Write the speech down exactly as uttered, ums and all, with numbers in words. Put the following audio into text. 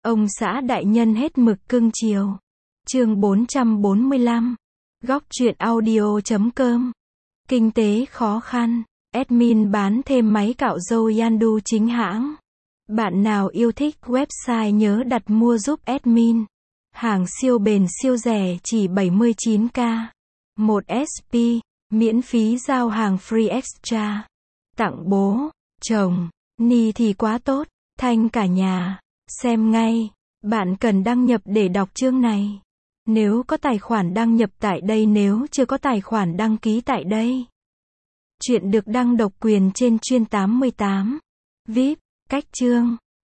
Ông xã đại nhân hết mực cưng chiều. Chương bốn trăm bốn mươi lăm. Góc truyện audio chấm com. Kinh tế khó khăn. Admin bán thêm máy cạo râu Yandu chính hãng. Bạn nào yêu thích website nhớ đặt mua giúp admin. Hàng siêu bền siêu rẻ chỉ bảy mươi chín k. một ét pê, miễn phí giao hàng free extra. Tặng bố, chồng, ni thì quá tốt, thanh cả nhà. Xem ngay. Bạn cần đăng nhập để đọc chương này. Nếu có tài khoản đăng nhập tại đây, nếu chưa có tài khoản đăng ký tại đây. Chuyện được đăng độc quyền trên chuyên tám mươi tám. vê i pê, cách chương.